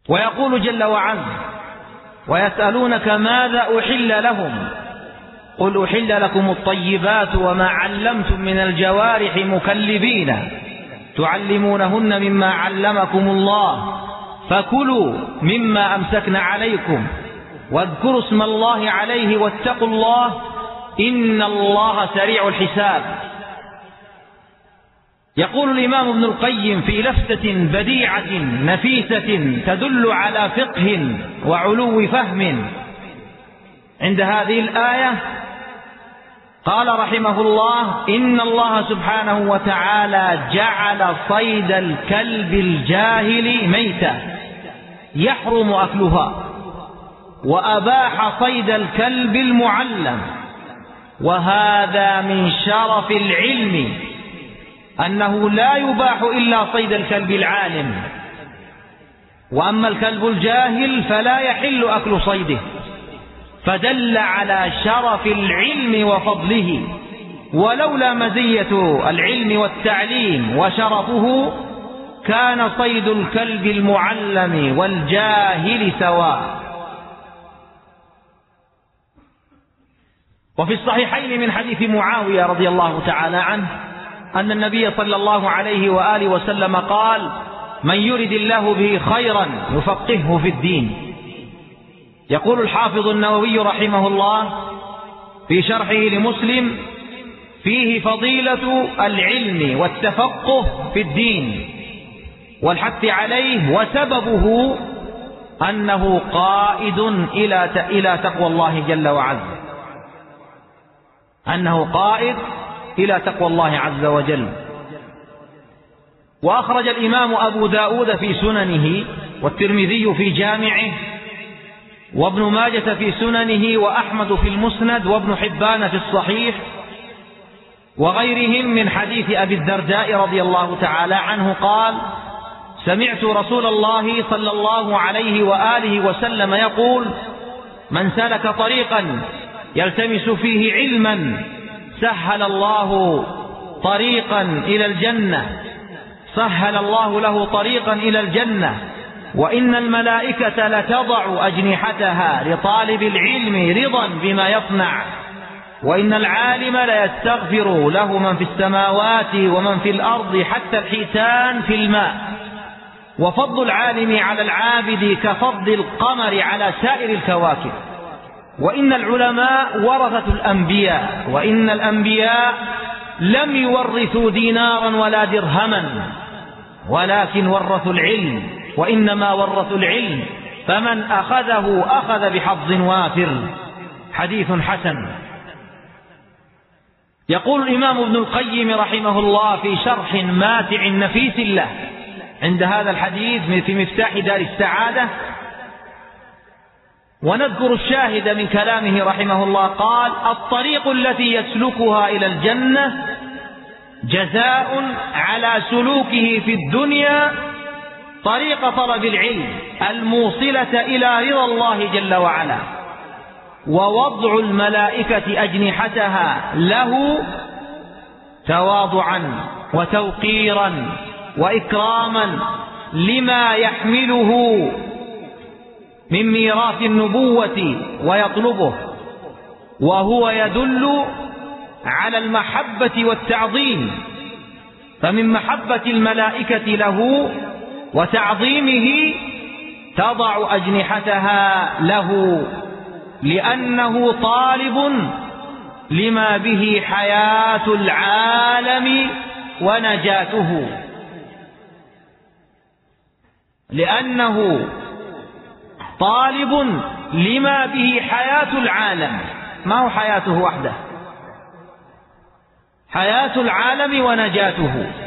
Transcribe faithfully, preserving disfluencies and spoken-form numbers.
ويقول جل وعز: ويسألونك ماذا أحل لهم قل أحل لكم الطيبات وما علمتم من الجوارح مكلبين تعلمونهن مما علمكم الله فكلوا مما أمسكن عليكم واذكروا اسم الله عليه واتقوا الله إن الله سريع الحساب. يقول الإمام ابن القيم في لفتة بديعة نفيسة تدل على فقه وعلو فهم عند هذه الآية، قال رحمه الله: إن الله سبحانه وتعالى جعل صيد الكلب الجاهل ميتة يحرم أكلها، وأباح صيد الكلب المعلم، وهذا من شرف العلم أنه لا يباح إلا صيد الكلب العالم، وأما الكلب الجاهل فلا يحل أكل صيده، فدل على شرف العلم وفضله. ولولا مزية العلم والتعليم وشرفه كان صيد الكلب المعلم والجاهل سواء. وفي الصحيحين من حديث معاوية رضي الله تعالى عنه أن النبي صلى الله عليه وآله وسلم قال: من يرد الله به خيرا يفقهه في الدين. يقول الحافظ النووي رحمه الله في شرحه لمسلم: فيه فضيلة العلم والتفقه في الدين والحث عليه، وسببه أنه قائد إلى إلى تقوى الله جل وعز، أنه قائد إلى تقوى الله عز وجل. وأخرج الإمام أبو داود في سننه، والترمذي في جامعه، وابن ماجة في سننه، وأحمد في المسند، وابن حبان في الصحيح، وغيرهم من حديث أبي الدرداء رضي الله تعالى عنه قال: سمعت رسول الله صلى الله عليه وآله وسلم يقول: من سلك طريقا يلتمس فيه علما سهل الله طريقا إلى الجنة سهل الله له طريقا إلى الجنة وإن الملائكة لتضع أجنحتها لطالب العلم رضا بما يصنع، وإن العالم ليستغفر له من في السماوات ومن في الأرض حتى الحيتان في الماء، وفضل العالم على العابد كفضل القمر على سائر الكواكب، وإن العلماء ورثة الأنبياء، وإن الأنبياء لم يورثوا دينارا ولا درهما ولكن ورثوا العلم، وإنما ورثوا العلم، فمن أخذه أخذ بحظ وافر. حديث حسن. يقول الإمام ابن القيم رحمه الله في شرح ماتع نفيس له عند هذا الحديث في مفتاح دار السعادة، ونذكر الشاهد من كلامه رحمه الله، قال: الطريق التي يسلكها إلى الجنة جزاء على سلوكه في الدنيا طريق طلب العلم الموصلة إلى رضا الله جل وعلا، ووضع الملائكة أجنحتها له تواضعا وتوقيرا وإكراما لما يحمله من ميراث النبوة ويطلبه، وهو يدل على المحبة والتعظيم، فمن محبة الملائكة له وتعظيمه تضع أجنحتها له، لأنه طالب لما به حياة العالم ونجاته، لأنه طالب لما به حياة العالم، ما هو حياته وحده، حياة العالم ونجاته.